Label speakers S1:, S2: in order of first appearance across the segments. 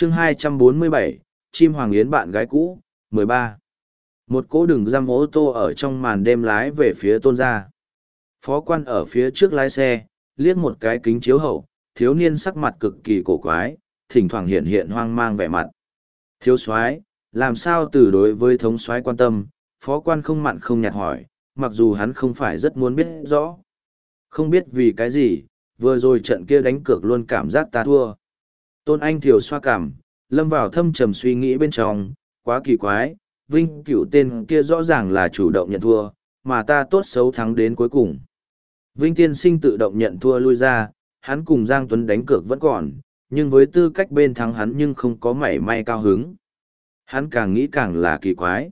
S1: chương 247, chim hoàng yến bạn gái cũ, 13. Một cỗ đường răm ô tô ở trong màn đêm lái về phía tôn gia. Phó quan ở phía trước lái xe, liếc một cái kính chiếu hậu, thiếu niên sắc mặt cực kỳ cổ quái, thỉnh thoảng hiện hiện hoang mang vẻ mặt. Thiếu soái, làm sao từ đối với thống soái quan tâm, phó quan không mặn không nhạt hỏi, mặc dù hắn không phải rất muốn biết rõ. Không biết vì cái gì, vừa rồi trận kia đánh cược luôn cảm giác ta thua. Tôn Anh Thiều xoa cảm, lâm vào thâm trầm suy nghĩ bên trong, quá kỳ quái, Vinh Cửu tên kia rõ ràng là chủ động nhận thua, mà ta tốt xấu thắng đến cuối cùng. Vinh Tiên Sinh tự động nhận thua lui ra, hắn cùng Giang Tuấn đánh cược vẫn còn, nhưng với tư cách bên thắng hắn nhưng không có mảy may cao hứng. Hắn càng nghĩ càng là kỳ quái.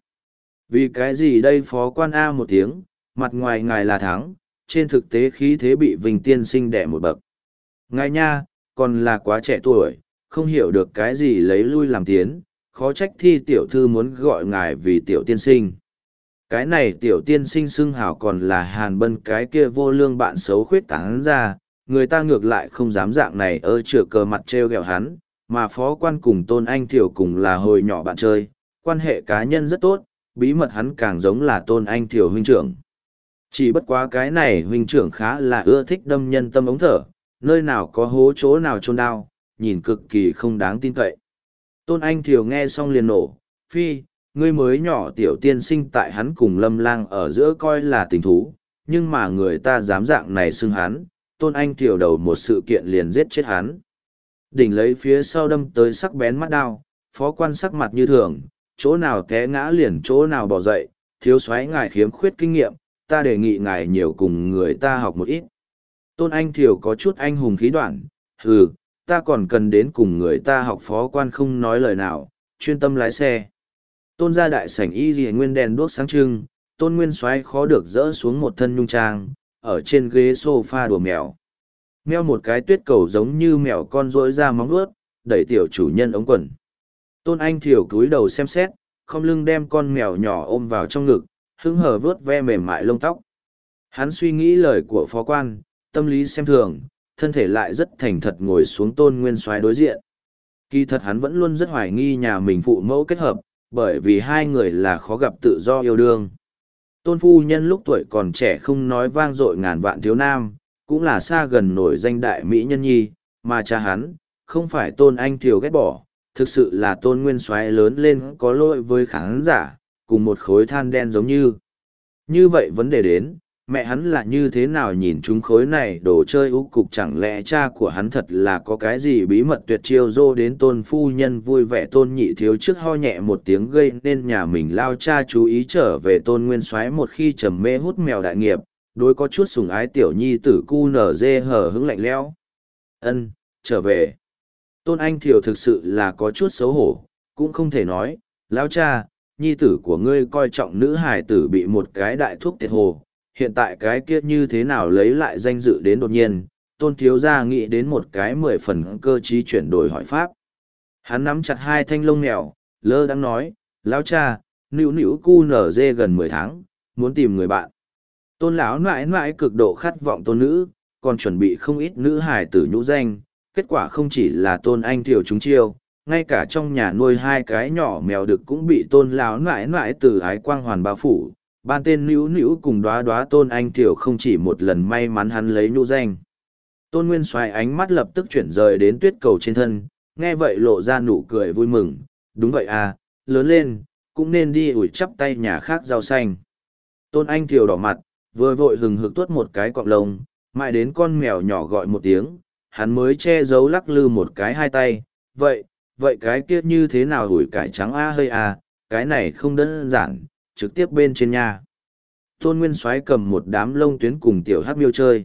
S1: Vì cái gì đây phó quan A một tiếng, mặt ngoài ngài là thắng, trên thực tế khí thế bị Vinh Tiên Sinh đẻ một bậc. Ngài nha, còn là quá trẻ tuổi, không hiểu được cái gì lấy lui làm tiến, khó trách Thi tiểu thư muốn gọi ngài vì tiểu tiên sinh. Cái này tiểu tiên sinh xưng hào còn là Hàn Bân cái kia vô lương bạn xấu khuyết tán ra, người ta ngược lại không dám dạng này chữa cờ mặt trêu ghẹo hắn, mà phó quan cùng Tôn Anh Thiểu cùng là hồi nhỏ bạn chơi, quan hệ cá nhân rất tốt, bí mật hắn càng giống là Tôn Anh Thiểu huynh trưởng. Chỉ bất quá cái này huynh trưởng khá là ưa thích đâm nhân tâm ống thở, nơi nào có hố chỗ nào chôn đao, nhìn cực kỳ không đáng tin cậy. Tôn Anh Thiểu nghe xong liền nổ, phi, ngươi mới nhỏ tiểu tiên sinh tại hắn cùng Lâm Lang ở giữa coi là tình thú, nhưng mà người ta dám dạng này xưng hắn, Tôn Anh Thiểu đầu một sự kiện liền giết chết hắn. Đỉnh lấy phía sau đâm tới sắc bén mắt đao, phó quan sắc mặt như thường, chỗ nào té ngã liền chỗ nào bỏ dậy, thiếu soái ngài khiếm khuyết kinh nghiệm, ta đề nghị ngài nhiều cùng người ta học một ít. Tôn Anh Thiểu có chút anh hùng khí đoạn, hừ, ta còn cần đến cùng người ta học. Phó quan không nói lời nào, chuyên tâm lái xe. Tôn gia đại sảnh y rìa nguyên đèn đuốc sáng trưng, Tôn Nguyên Soái khó được dỡ xuống một thân nhung trang, ở trên ghế sofa đùa mèo. Meo một cái tuyết cầu giống như mèo con rỗi ra móng vuốt, đẩy tiểu chủ nhân ống quần. Tôn Anh Thiểu cúi đầu xem xét, không lưng đem con mèo nhỏ ôm vào trong ngực, hứng hờ vớt ve mềm mại lông tóc. Hắn suy nghĩ lời của phó quan, tâm lý xem thường, thân thể lại rất thành thật ngồi xuống Tôn Nguyên Soái đối diện. Kỳ thật hắn vẫn luôn rất hoài nghi nhà mình phụ mẫu kết hợp, bởi vì hai người là khó gặp tự do yêu đương. Tôn phu nhân lúc tuổi còn trẻ không nói vang dội ngàn vạn thiếu nam, cũng là xa gần nổi danh đại mỹ nhân nhi, mà cha hắn, không phải Tôn Anh Thiều ghét bỏ, thực sự là Tôn Nguyên Soái lớn lên có lỗi với khán giả, cùng một khối than đen giống như. Như vậy vấn đề đến, mẹ hắn là như thế nào nhìn chúng khối này đồ chơi ú cục, chẳng lẽ cha của hắn thật là có cái gì bí mật tuyệt chiêu dô đến Tôn phu nhân vui vẻ. Tôn nhị thiếu trước ho nhẹ một tiếng gây nên nhà mình lao cha chú ý trở về Tôn Nguyên Soái một khi trầm mê hút mèo đại nghiệp, đối có chút sủng ái tiểu nhi tử cu nở dê hở hững lạnh lẽo. Ân, trở về. Tôn Anh Thiều thực sự là có chút xấu hổ, cũng không thể nói, lão cha, nhi tử của ngươi coi trọng nữ hài tử bị một cái đại thuốc tiệt hồ, hiện tại cái kia như thế nào lấy lại danh dự đến đột nhiên. Tôn thiếu gia nghĩ đến một cái 10 phần cơ trí chuyển đổi hỏi pháp. Hắn nắm chặt hai thanh lông mèo, lơ đang nói, lão cha, nữu nữu cu nở dê gần 10 tháng, muốn tìm người bạn. Tôn lão nãi nãi cực độ khát vọng tôn nữ, còn chuẩn bị không ít nữ hài tử nhũ danh, kết quả không chỉ là Tôn Anh Thiều trúng chiêu, ngay cả trong nhà nuôi hai cái nhỏ mèo đực cũng bị Tôn lão nãi nãi từ ái quang hoàn bao phủ. Ban tên nữu nữu cùng đóa đóa Tôn Anh Thiều không chỉ một lần may mắn hắn lấy nhũ danh. Tôn Nguyên Soái ánh mắt lập tức chuyển rời đến tuyết cầu trên thân, nghe vậy lộ ra nụ cười vui mừng, đúng vậy à, lớn lên, cũng nên đi ủi chắp tay nhà khác rau xanh. Tôn Anh Thiều đỏ mặt, vừa vội hừng hực tuốt một cái cọng lông, mãi đến con mèo nhỏ gọi một tiếng, hắn mới che giấu lắc lư một cái hai tay, vậy cái kia như thế nào ủi cải trắng a hơi à, cái này không đơn giản, trực tiếp bên trên nhà. Tôn Nguyên Soái cầm một đám lông tuyến cùng tiểu hắc miêu chơi.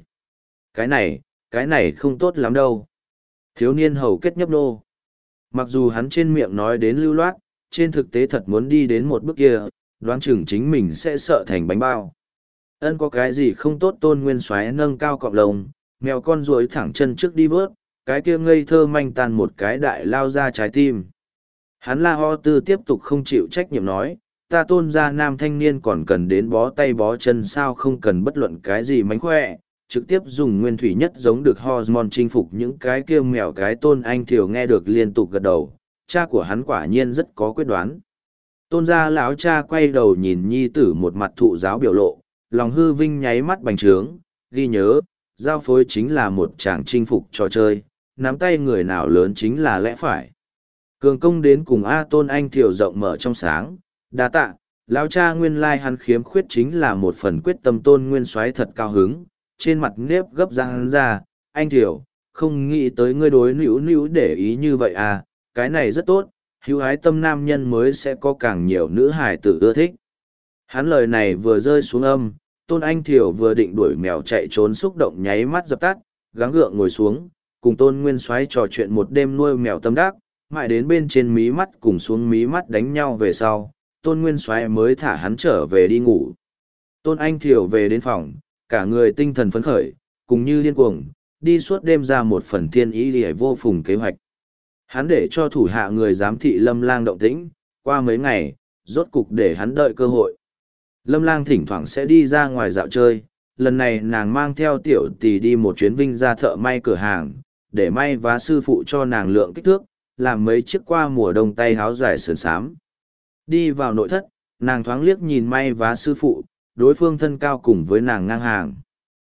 S1: Cái này không tốt lắm đâu. Thiếu niên hầu kết nhấp nô. Mặc dù hắn trên miệng nói đến lưu loát, trên thực tế thật muốn đi đến một bước kia, đoán chừng chính mình sẽ sợ thành bánh bao. Ân có cái gì không tốt. Tôn Nguyên Soái nâng cao cọng lông, mèo con duỗi thẳng chân trước đi vớt, cái kia ngây thơ manh tàn một cái đại lao ra trái tim. Hắn la ho tư tiếp tục không chịu trách nhiệm nói, ta Tôn gia nam thanh niên còn cần đến bó tay bó chân sao, không cần bất luận cái gì mánh khỏe, trực tiếp dùng nguyên thủy nhất giống được hormone chinh phục những cái kia mèo cái. Tôn Anh Thiều nghe được liên tục gật đầu, cha của hắn quả nhiên rất có quyết đoán. Tôn gia lão cha quay đầu nhìn nhi tử một mặt thụ giáo biểu lộ, lòng hư vinh nháy mắt bành trướng, ghi nhớ, giao phối chính là một chàng chinh phục trò chơi, nắm tay người nào lớn chính là lẽ phải. Cường công đến cùng A Tôn Anh Thiều rộng mở trong sáng, đa tạ, lão cha nguyên lai hắn khiếm khuyết chính là một phần quyết tâm Tôn Nguyên Soái thật cao hứng, trên mặt nếp gấp ra hắn ra, anh Thiều, không nghĩ tới ngươi đối nữu nữu để ý như vậy à, cái này rất tốt, hữu ái tâm nam nhân mới sẽ có càng nhiều nữ hài tử ưa thích. Hắn lời này vừa rơi xuống âm, Tôn Anh Thiều vừa định đuổi mèo chạy trốn xúc động nháy mắt dập tắt, gắng gượng ngồi xuống, cùng Tôn Nguyên Soái trò chuyện một đêm nuôi mèo tâm đắc, mãi đến bên trên mí mắt cùng xuống mí mắt đánh nhau về sau, Tôn Nguyên Soái mới thả hắn trở về đi ngủ. Tôn Anh Thiều về đến phòng, cả người tinh thần phấn khởi, cùng như điên cuồng, đi suốt đêm ra một phần thiên ý để vô phùng kế hoạch. Hắn để cho thủ hạ người giám thị Lâm Lang động tĩnh, qua mấy ngày, rốt cục để hắn đợi cơ hội. Lâm Lang thỉnh thoảng sẽ đi ra ngoài dạo chơi, lần này nàng mang theo tiểu tỷ đi một chuyến vinh ra thợ may cửa hàng, để may vá sư phụ cho nàng lượng kích thước, làm mấy chiếc qua mùa đông tay háo dài sườn xám. Đi vào nội thất, nàng thoáng liếc nhìn may vá sư phụ, đối phương thân cao cùng với nàng ngang hàng.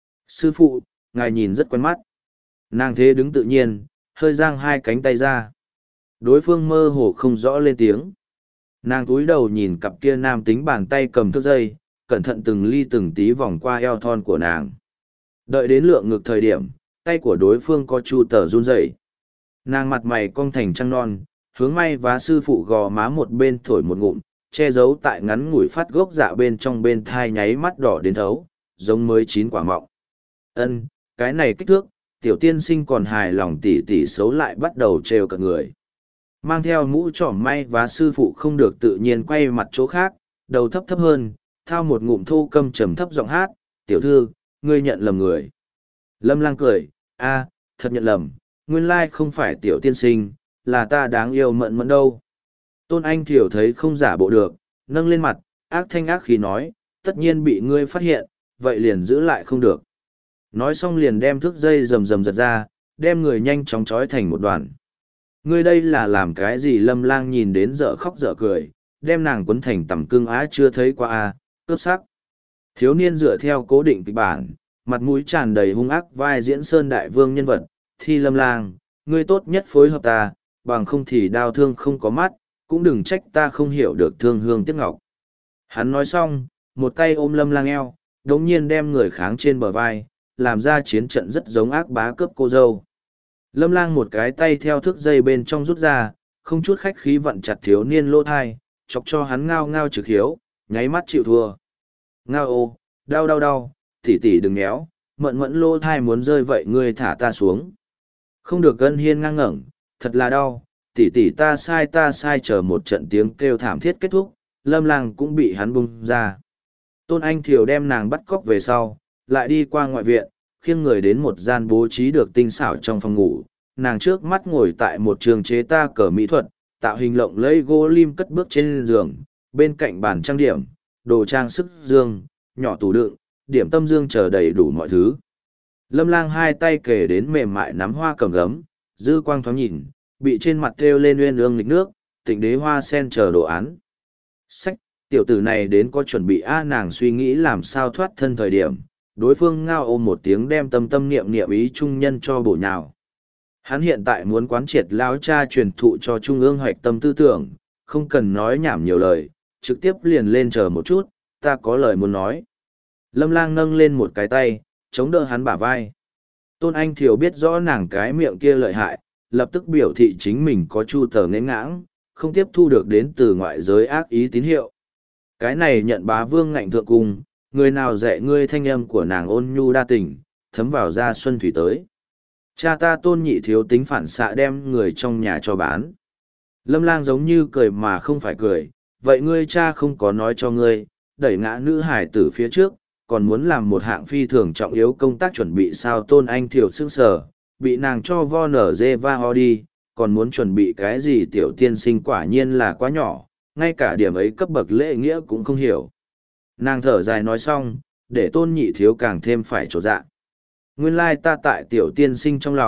S1: Sư phụ, ngài nhìn rất quen mắt. Nàng thế đứng tự nhiên, hơi giang hai cánh tay ra. Đối phương mơ hồ không rõ lên tiếng. Nàng cúi đầu nhìn cặp kia nam tính bàn tay cầm thước dây, cẩn thận từng ly từng tí vòng qua eo thon của nàng. Đợi đến lượng ngược thời điểm, tay của đối phương có chu tờ run rẩy. Nàng mặt mày cong thành trăng non, hướng may vá sư phụ gò má một bên thổi một ngụm, che giấu tại ngắn ngủi phát gốc dạ bên trong bên thai nháy mắt đỏ đến thấu, giống mới chín quả mọng. Ân, cái này kích thước, tiểu tiên sinh còn hài lòng tỉ tỉ xấu lại bắt đầu trêu cả người. Mang theo mũ trỏm may vá sư phụ không được tự nhiên quay mặt chỗ khác, đầu thấp thấp hơn, thao một ngụm thô câm trầm thấp giọng hát, tiểu thư, ngươi nhận lầm người. Lâm Lang cười, a, thật nhận lầm, nguyên lai không phải tiểu tiên sinh, là ta đáng yêu mận mẫn đâu. Tôn Anh Thiểu thấy không giả bộ được, nâng lên mặt, ác thanh ác khí nói, tất nhiên bị ngươi phát hiện, vậy liền giữ lại không được. Nói xong liền đem thước dây rầm rầm giật ra, đem người nhanh chóng trói thành một đoàn. Ngươi đây là làm cái gì? Lâm Lang nhìn đến dở khóc dở cười, đem nàng quấn thành tầm cưng á chưa thấy qua a, cướp sắc. Thiếu niên dựa theo cố định kịch bản, mặt mũi tràn đầy hung ác vai diễn Sơn Đại Vương nhân vật, thi Lâm Lang, ngươi tốt nhất phối hợp ta, bằng không thì đau thương không có mắt, cũng đừng trách ta không hiểu được thương hương tiếc ngọc. Hắn nói xong, một tay ôm Lâm Lang eo, đống nhiên đem người kháng trên bờ vai, làm ra chiến trận rất giống ác bá cướp cô dâu. Lâm Lang một cái tay theo thước dây bên trong rút ra, không chút khách khí vặn chặt thiếu niên lỗ thai, chọc cho hắn ngao ngao trực hiếu, nháy mắt chịu thua. Ngao ô, đau đau đau, tỉ tỉ đừng méo, mận mẫn lỗ thai muốn rơi vậy ngươi thả ta xuống. Không được gân hiên ngang ngẩng, thật là đau, tỉ tỉ ta sai chờ một trận tiếng kêu thảm thiết kết thúc, Lâm Lang cũng bị hắn bung ra. Tôn Anh Thiều đem nàng bắt cóc về sau, lại đi qua ngoại viện, khiêng người đến một gian bố trí được tinh xảo trong phòng ngủ, nàng trước mắt ngồi tại một trường chế ta cờ mỹ thuật, tạo hình lộng lẫy gỗ lim cất bước trên giường, bên cạnh bàn trang điểm, đồ trang sức dương, nhỏ tủ đựng, điểm tâm dương chờ đầy đủ mọi thứ. Lâm Lang hai tay kề đến mềm mại nắm hoa cầm gấm, dư quang thoáng nhìn, bị trên mặt treo lên uyên ương nghịch nước, tịnh đế hoa sen chờ đồ án. Sách, tiểu tử này đến có chuẩn bị nàng suy nghĩ làm sao thoát thân thời điểm, đối phương ngao ôm một tiếng đem tâm tâm niệm niệm ý trung nhân cho bổ nhào. Hắn hiện tại muốn quán triệt lão cha truyền thụ cho trung ương hoạch tâm tư tưởng, không cần nói nhảm nhiều lời, trực tiếp liền lên chờ một chút, ta có lời muốn nói. Lâm Lang nâng lên một cái tay, chống đỡ hắn bả vai. Tôn Anh Thiều biết rõ nàng cái miệng kia lợi hại, lập tức biểu thị chính mình có chu tờ nghẽn ngãng, không tiếp thu được đến từ ngoại giới ác ý tín hiệu. Cái này nhận bá vương ngạnh thượng cung, người nào dạy ngươi thanh âm của nàng ôn nhu đa tình, thấm vào ra xuân thủy tới. Cha ta Tôn Nhị thiếu tính phản xạ đem người trong nhà cho bán. Lâm Lang giống như cười mà không phải cười, vậy ngươi cha không có nói cho ngươi, đẩy ngã nữ hải tử phía trước, còn muốn làm một hạng phi thường trọng yếu công tác chuẩn bị sao? Tôn Anh Thiều sững sờ, bị nàng cho vo nở dê va ho đi, còn muốn chuẩn bị cái gì? Tiểu tiên sinh quả nhiên là quá nhỏ, ngay cả điểm ấy cấp bậc lễ nghĩa cũng không hiểu. Nàng thở dài nói xong, để Tôn Nhị thiếu càng thêm phải trột dạ. Nguyên lai ta tại tiểu tiên sinh trong lòng,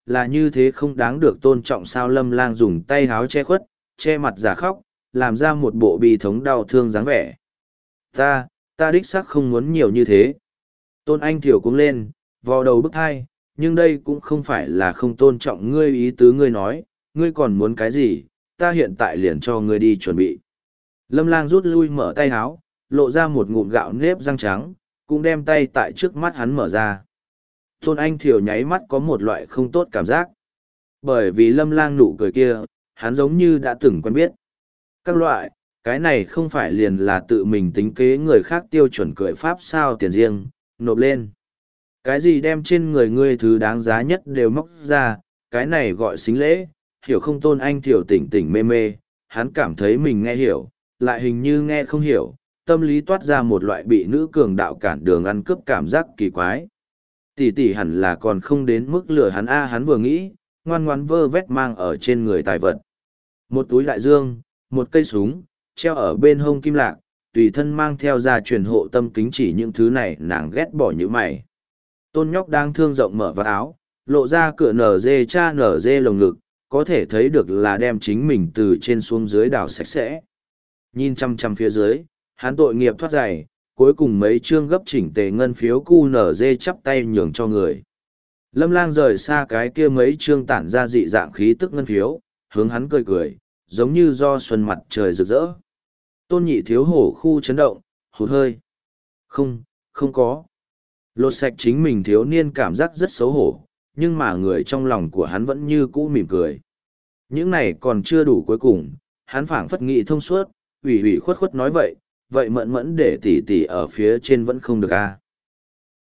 S1: là như thế không đáng được tôn trọng sao. Lâm Lang dùng tay háo che khuất, che mặt giả khóc, làm ra một bộ bi thống đau thương dáng vẻ. Ta đích xác không muốn nhiều như thế. Tôn Anh Thiểu cũng lên, vò đầu bức thai, nhưng đây cũng không phải là không tôn trọng ngươi. Ý tứ ngươi nói, ngươi còn muốn cái gì, ta hiện tại liền cho ngươi đi chuẩn bị. Lâm Lang rút lui mở tay háo, lộ ra một ngụm gạo nếp răng trắng, cũng đem tay tại trước mắt hắn mở ra. Tôn Anh Thiểu nháy mắt có một loại không tốt cảm giác. Bởi vì Lâm Lang nụ cười kia, hắn giống như đã từng quen biết. Các loại, cái này không phải liền là tự mình tính kế người khác tiêu chuẩn cười pháp sao. Tiền riêng, nộp lên. Cái gì đem trên người ngươi thứ đáng giá nhất đều móc ra, cái này gọi xính lễ, hiểu không? Tôn Anh Thiểu tỉnh tỉnh mê mê, hắn cảm thấy mình nghe hiểu, lại hình như nghe không hiểu, tâm lý toát ra một loại bị nữ cường đạo cản đường ăn cướp cảm giác kỳ quái. Tỷ tỷ hẳn là còn không đến mức lừa hắn a. Hắn vừa nghĩ, ngoan ngoãn vơ vét mang ở trên người tài vật. Một túi đại dương, một cây súng, treo ở bên hông kim lạc, tùy thân mang theo ra truyền hộ tâm kính. Chỉ những thứ này nàng ghét bỏ như mày. Tôn nhóc đang thương rộng mở vạt áo, lộ ra cửa nở dê cha nở dê lồng ngực, có thể thấy được là đem chính mình từ trên xuống dưới đảo sạch sẽ. Nhìn chăm chăm phía dưới, hắn tội nghiệp thoát giày, cuối cùng mấy chương gấp chỉnh tề ngân phiếu cu nở dê chắp tay nhường cho người. Lâm Lang rời xa cái kia mấy chương tản ra dị dạng khí tức ngân phiếu, hướng hắn cười cười, giống như do xuân mặt trời rực rỡ. Tôn Nhị thiếu hổ khu chấn động, hụt hơi. Không có. Lột sạch chính mình thiếu niên cảm giác rất xấu hổ, nhưng mà người trong lòng của hắn vẫn như cũ mỉm cười. Những này còn chưa đủ. Cuối cùng, hắn phảng phất nghị thông suốt, ủy khuất nói vậy mẫn mẫn để tỉ tỉ ở phía trên vẫn không được a.